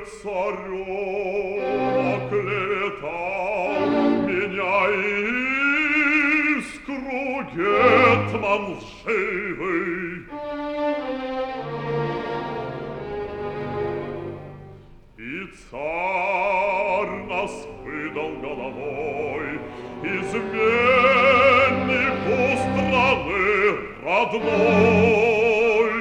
царем оклеветал меня искру гетман лживый. И царь нас выдал головой, изменнику страны родной.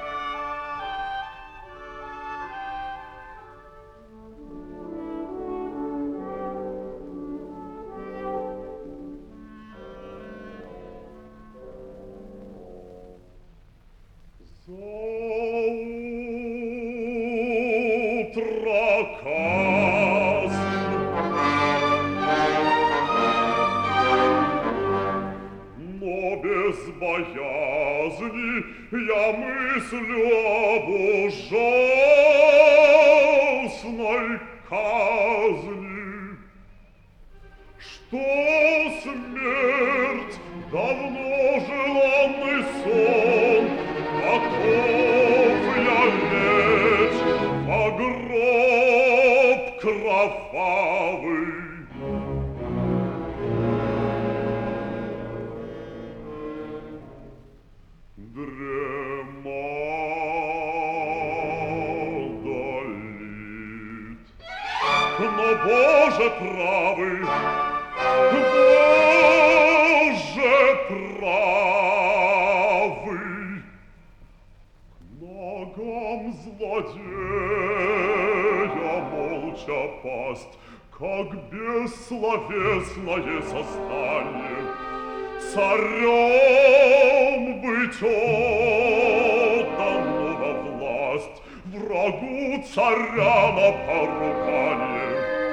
Заутро казнь, но без боязни я мыслю об ужасной казни, что смерть давно желанный сон, готов я лечь во гроб кровавый. Дремалит, но, Боже правый, Боже правый, к ногам злодея молча пасть, как бессловесное создание, царем быть отдану во власть, врагу царя на поругание,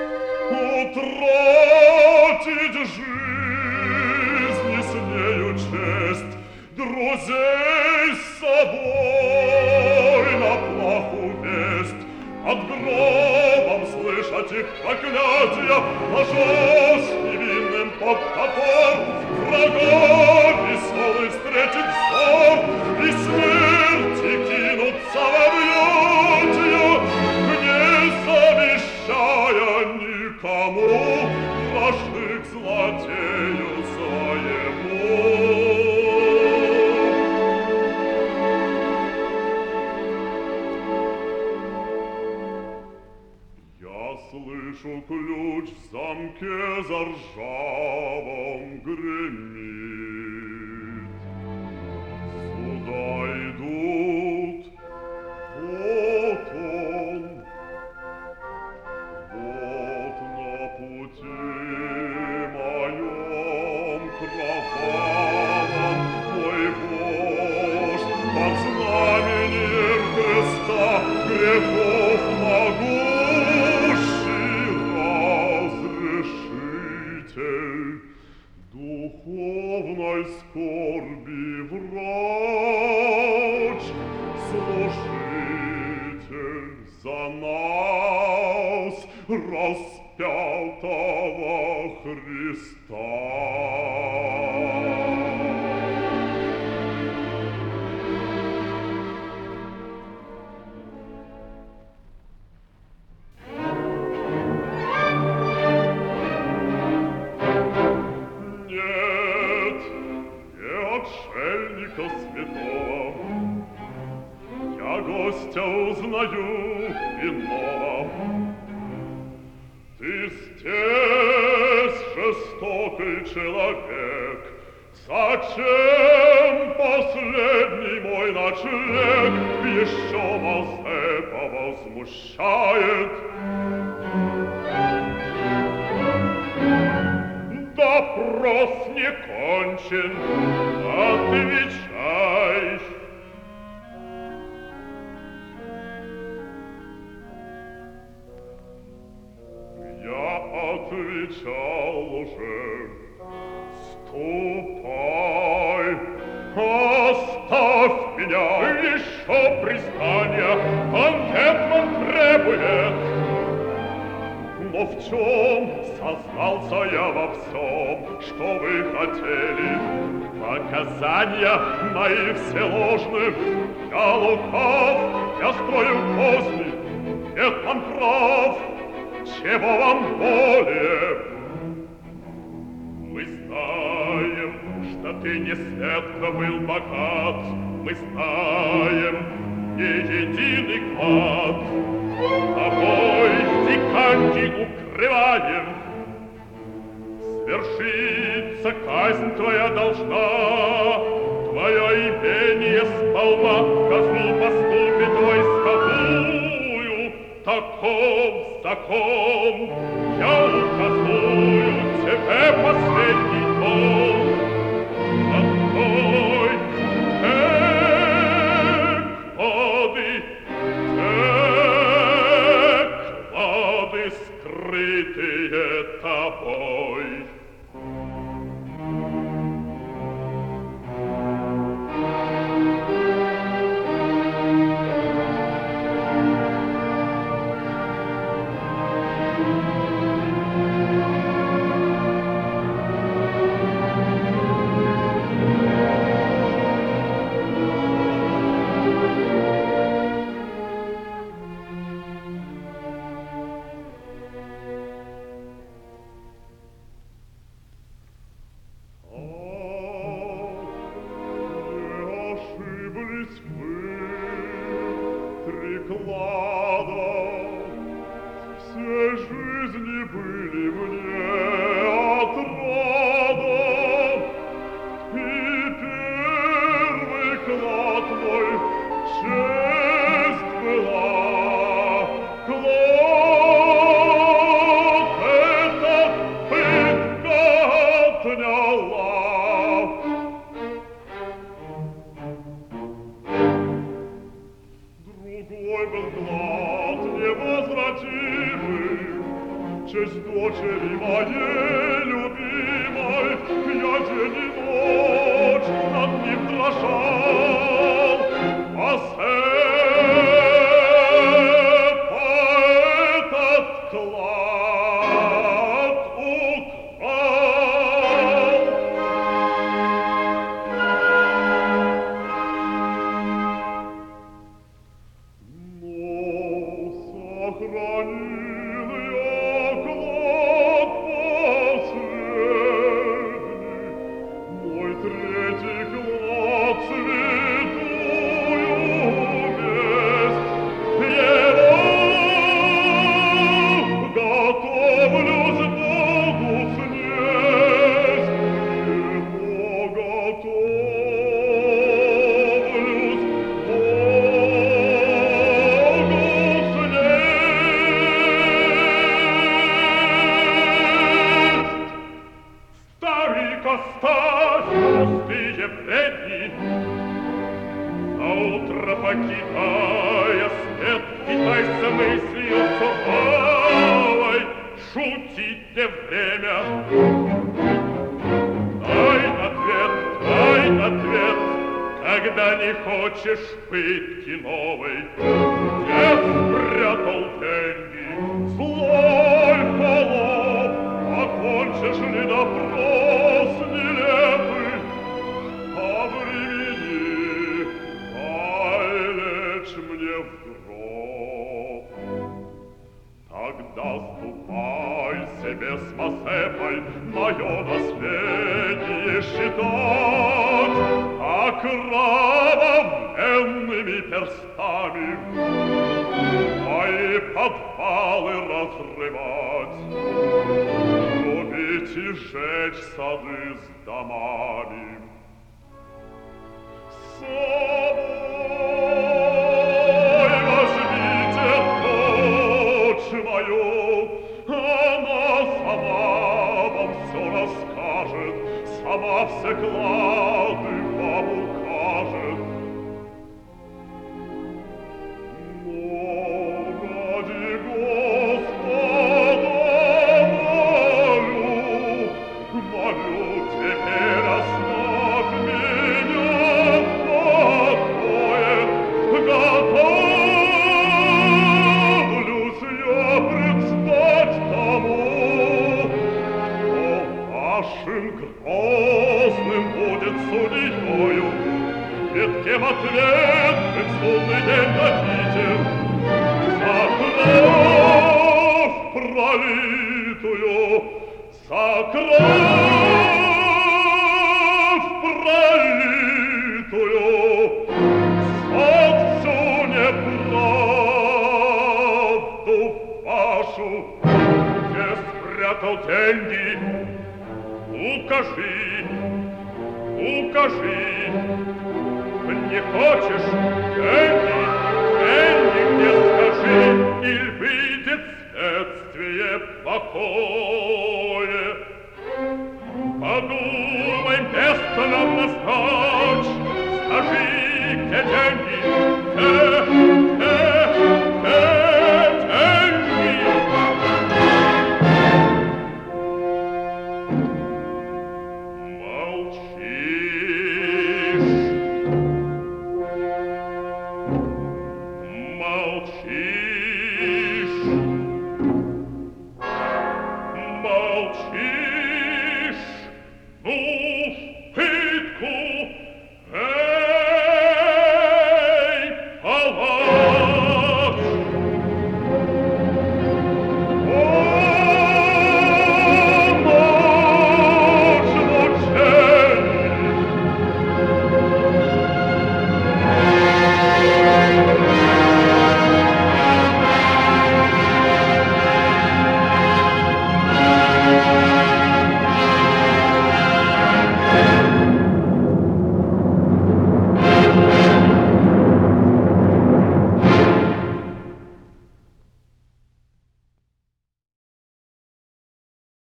утратить жизнь и с нею честь, друзей с собой на плаху весть, от гробом слышать их проклятия, ложась невинным под топор, врага веселый встретить взор и смерти кинуться в объятия, не завещая никому вражды к злодею своему. Слышу, ключ в замке заржавом гремит. Сюда идут, вот он, вот на пути моем кровавом мой вождь, под знаменем креста грехов разрешитель, духовной скорби врач, служитель за нас распятого Христа. Святого, я гостя узнаю иного. Ты здесь жестокий человек, зачем последний мой ночлег еще вас это возмущает? Допрос не кончен, отвечай. Я отвечал уже. Ступай, оставь меня. Еще признание пан гетман требует. Но в чем сознался я во всем, что вы хотели? Показания мои все ложны. Я лукав, я строю козни. Гетман прав, чего вам более? Мы знаем, что ты не светло был богат, мы знаем, не единый клад. Тобой диканьки укрываем, свершиться казнь твоя должна, твое имение сполна в казну поступит войсковую. Таков закон, я указую тебе последний долг. Отбой, клады скрытые тобой. Грозным будет судить За кровь пролитую, за всю неправду вашу, где спрятал деньги, укажи, укажи. Не хочешь деньги, деньги мне скажи, и выйдет следствие покой.